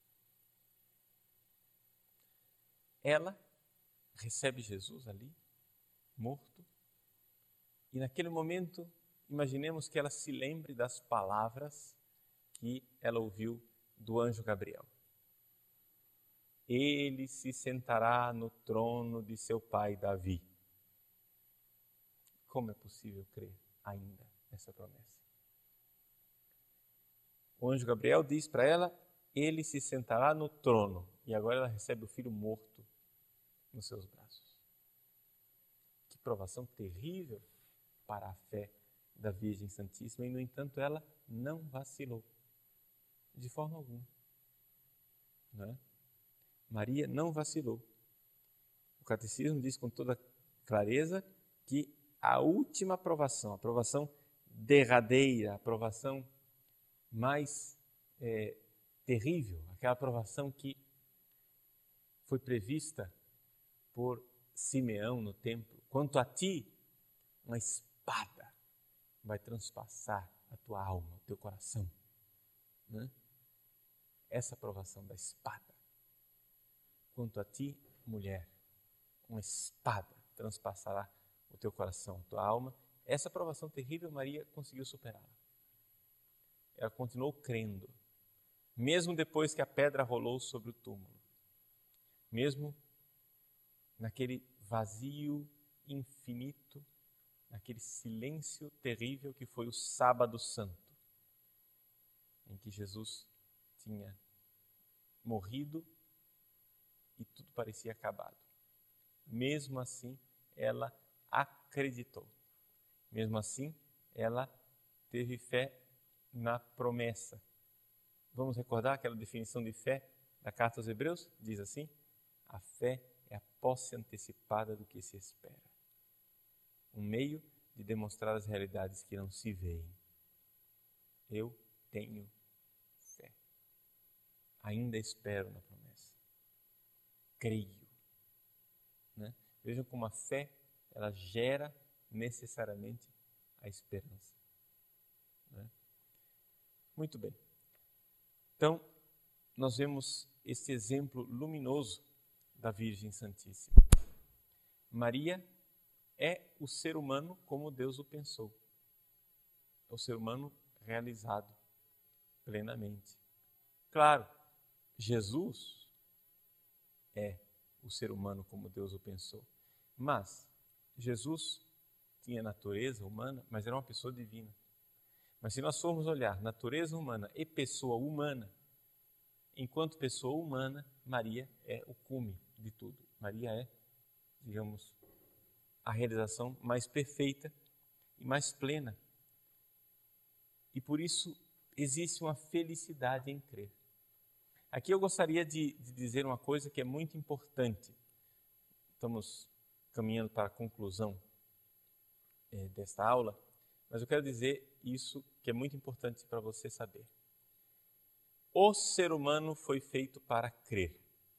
Ela recebe Jesus ali, morto, e naquele momento, imaginemos que ela se lembre das palavras que ela ouviu do anjo Gabriel. Ele se sentará no trono de seu pai Davi. Como é possível crer ainda nessa promessa? O anjo Gabriel diz para ela, ele se sentará no trono. E agora ela recebe o filho morto nos seus braços. Que provação terrível para a fé da Virgem Santíssima. E, no entanto, ela não vacilou. De forma alguma. Não é? Maria não vacilou. O Catecismo diz com toda clareza que a última aprovação, a aprovação derradeira, a aprovação mais é, terrível, aquela aprovação que foi prevista por Simeão no templo. Quanto a ti, uma espada vai transpassar a tua alma, o teu coração. Né? Essa aprovação da espada. Quanto a ti, mulher, uma espada transpassará o teu coração, a tua alma. Essa aprovação terrível, Maria conseguiu superá-la. Ela continuou crendo, mesmo depois que a pedra rolou sobre o túmulo. Mesmo naquele vazio infinito, naquele silêncio terrível que foi o Sábado Santo, em que Jesus tinha morrido e tudo parecia acabado. Mesmo assim, ela acreditou. Mesmo assim, ela teve fé na promessa. Vamos recordar aquela definição de fé da Carta aos Hebreus? Diz assim, a fé é a posse antecipada do que se espera. Um meio de demonstrar as realidades que não se veem. Eu tenho fé. Ainda espero na promessa. Creio. Né? Vejam como a fé, ela gera necessariamente a esperança. Né? Muito bem. Então, nós vemos esse exemplo luminoso da Virgem Santíssima. Maria é o ser humano como Deus o pensou. É o ser humano realizado plenamente. Claro, Jesus é o ser humano como Deus o pensou. Mas Jesus tinha natureza humana, mas era uma pessoa divina. Mas se nós formos olhar natureza humana e pessoa humana, enquanto pessoa humana, Maria é o cume de tudo. Maria é, digamos, a realização mais perfeita e mais plena. E por isso existe uma felicidade em crer. Aqui eu gostaria de, de dizer uma coisa que é muito importante. Estamos caminhando para a conclusão é, desta aula, mas eu quero dizer isso que é muito importante para você saber. O ser humano foi feito para crer.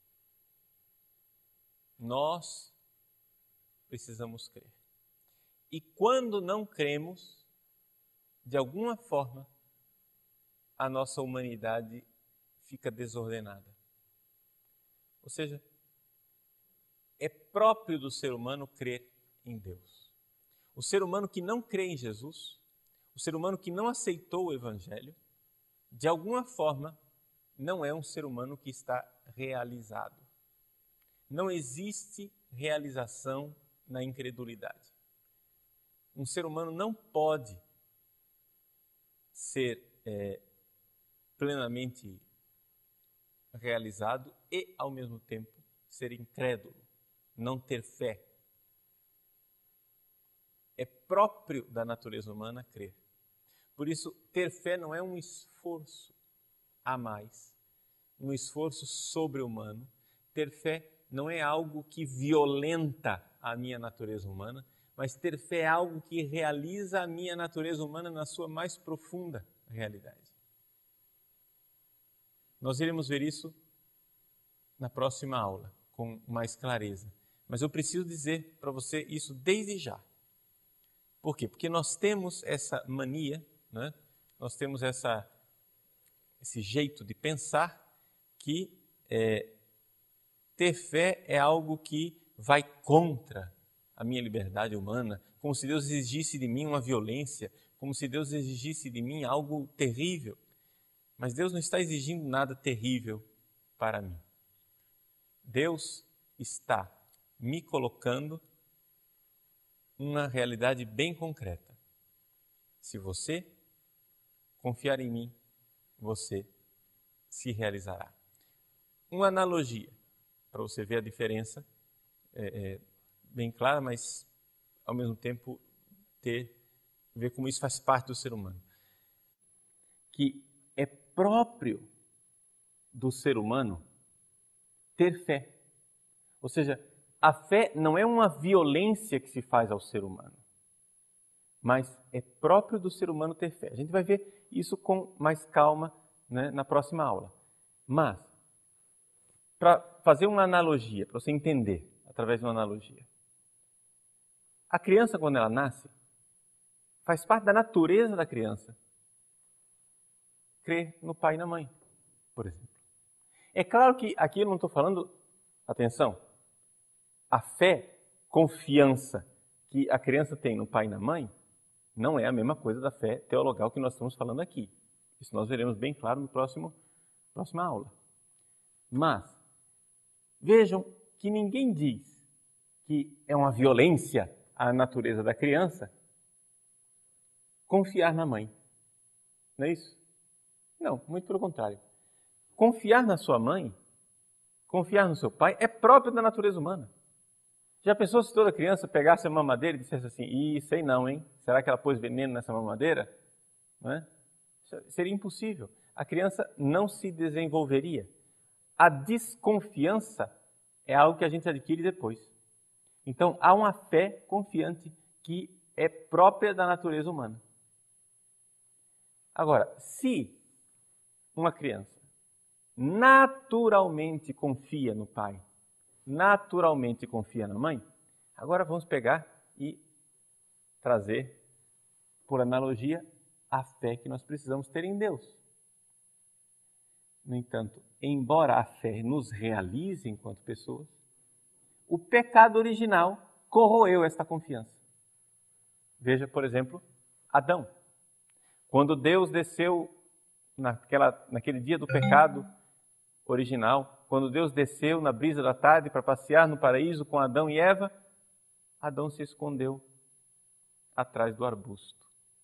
Nós precisamos crer. E quando não cremos, de alguma forma, a nossa humanidade fica desordenada. Ou seja, é próprio do ser humano crer em Deus. O ser humano que não crê em Jesus, o ser humano que não aceitou o Evangelho, de alguma forma, não é um ser humano que está realizado. Não existe realização na incredulidade. Um ser humano não pode ser é, plenamente realizado e, ao mesmo tempo, ser incrédulo, não ter fé. É próprio da natureza humana crer. Por isso, ter fé não é um esforço a mais, um esforço sobre-humano. Ter fé não é algo que violenta a minha natureza humana, mas ter fé é algo que realiza a minha natureza humana na sua mais profunda realidade. Nós iremos ver isso na próxima aula, com mais clareza. Mas eu preciso dizer para você isso desde já. Por quê? Porque nós temos essa mania, né? Nós temos essa, esse jeito de pensar que é, ter fé é algo que vai contra a minha liberdade humana, como se Deus exigisse de mim uma violência, como se Deus exigisse de mim algo terrível. Mas Deus não está exigindo nada terrível para mim. Deus está me colocando uma realidade bem concreta. Se você confiar em mim, você se realizará. Uma analogia, para você ver a diferença, é, é bem clara, mas ao mesmo tempo ter, ver como isso faz parte do ser humano. Que é próprio do ser humano ter fé. Ou seja, a fé não é uma violência que se faz ao ser humano, mas é próprio do ser humano ter fé. A gente vai ver isso com mais calma, né, na próxima aula. Mas, para fazer uma analogia, para você entender, através de uma analogia. A criança, quando ela nasce, faz parte da natureza da criança crer no pai e na mãe, por exemplo. É claro que aqui eu não estou falando, atenção, a fé, confiança que a criança tem no pai e na mãe, não é a mesma coisa da fé teologal que nós estamos falando aqui. Isso nós veremos bem claro no próximo próxima aula. Mas, vejam que ninguém diz que é uma violência à natureza da criança confiar na mãe. Não é isso? Não, muito pelo contrário. Confiar na sua mãe, confiar no seu pai, é próprio da natureza humana. Já pensou se toda criança pegasse a mamadeira e dissesse assim, ih, sei não, hein? Será que ela pôs veneno nessa mamadeira? Não é? Seria impossível. A criança não se desenvolveria. A desconfiança é algo que a gente adquire depois. Então, há uma fé confiante que é própria da natureza humana. Agora, se uma criança naturalmente confia no pai, naturalmente confia na mãe, agora vamos pegar e trazer, por analogia, a fé que nós precisamos ter em Deus. No entanto, embora a fé nos realize enquanto pessoas, o pecado original corroeu esta confiança. Veja, por exemplo, Adão. Quando Deus desceu naquela, naquele dia do pecado original, quando Deus desceu na brisa da tarde para passear no paraíso com Adão e Eva, Adão se escondeu atrás do arbusto.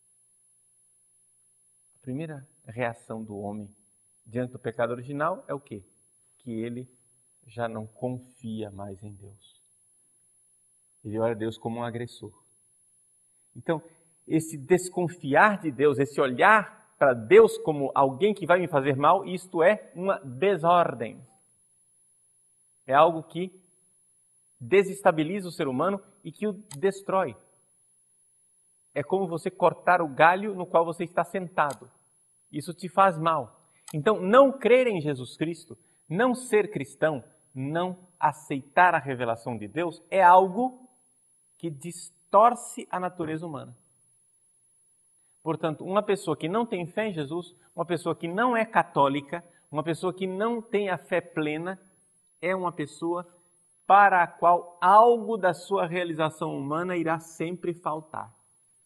A primeira reação do homem diante do pecado original é o quê? Que ele já não confia mais em Deus. Ele olha Deus como um agressor. Então, esse desconfiar de Deus, esse olhar para Deus como alguém que vai me fazer mal, isto é uma desordem. É algo que desestabiliza o ser humano e que o destrói. É como você cortar o galho no qual você está sentado. Isso te faz mal. Então, não crer em Jesus Cristo, não ser cristão, não aceitar a revelação de Deus é algo que distorce a natureza humana. Portanto, uma pessoa que não tem fé em Jesus, uma pessoa que não é católica, uma pessoa que não tem a fé plena, é uma pessoa para a qual algo da sua realização humana irá sempre faltar.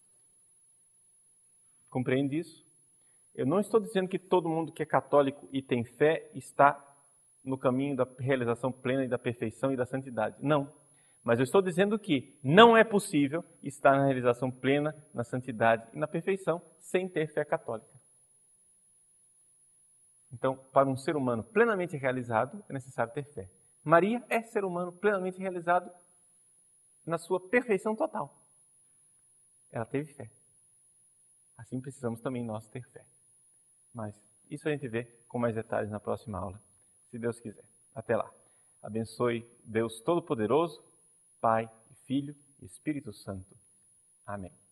Compreende isso? Eu não estou dizendo que todo mundo que é católico e tem fé está no caminho da realização plena e da perfeição e da santidade. Não. Mas eu estou dizendo que não é possível estar na realização plena, na santidade e na perfeição sem ter fé católica. Então, para um ser humano plenamente realizado, é necessário ter fé. Maria é ser humano plenamente realizado na sua perfeição total. Ela teve fé. assim precisamos também nós ter fé. Mas isso a gente vê com mais detalhes na próxima aula, se Deus quiser. Até lá. Abençoe Deus Todo-Poderoso, Pai, Filho e Espírito Santo. Amém.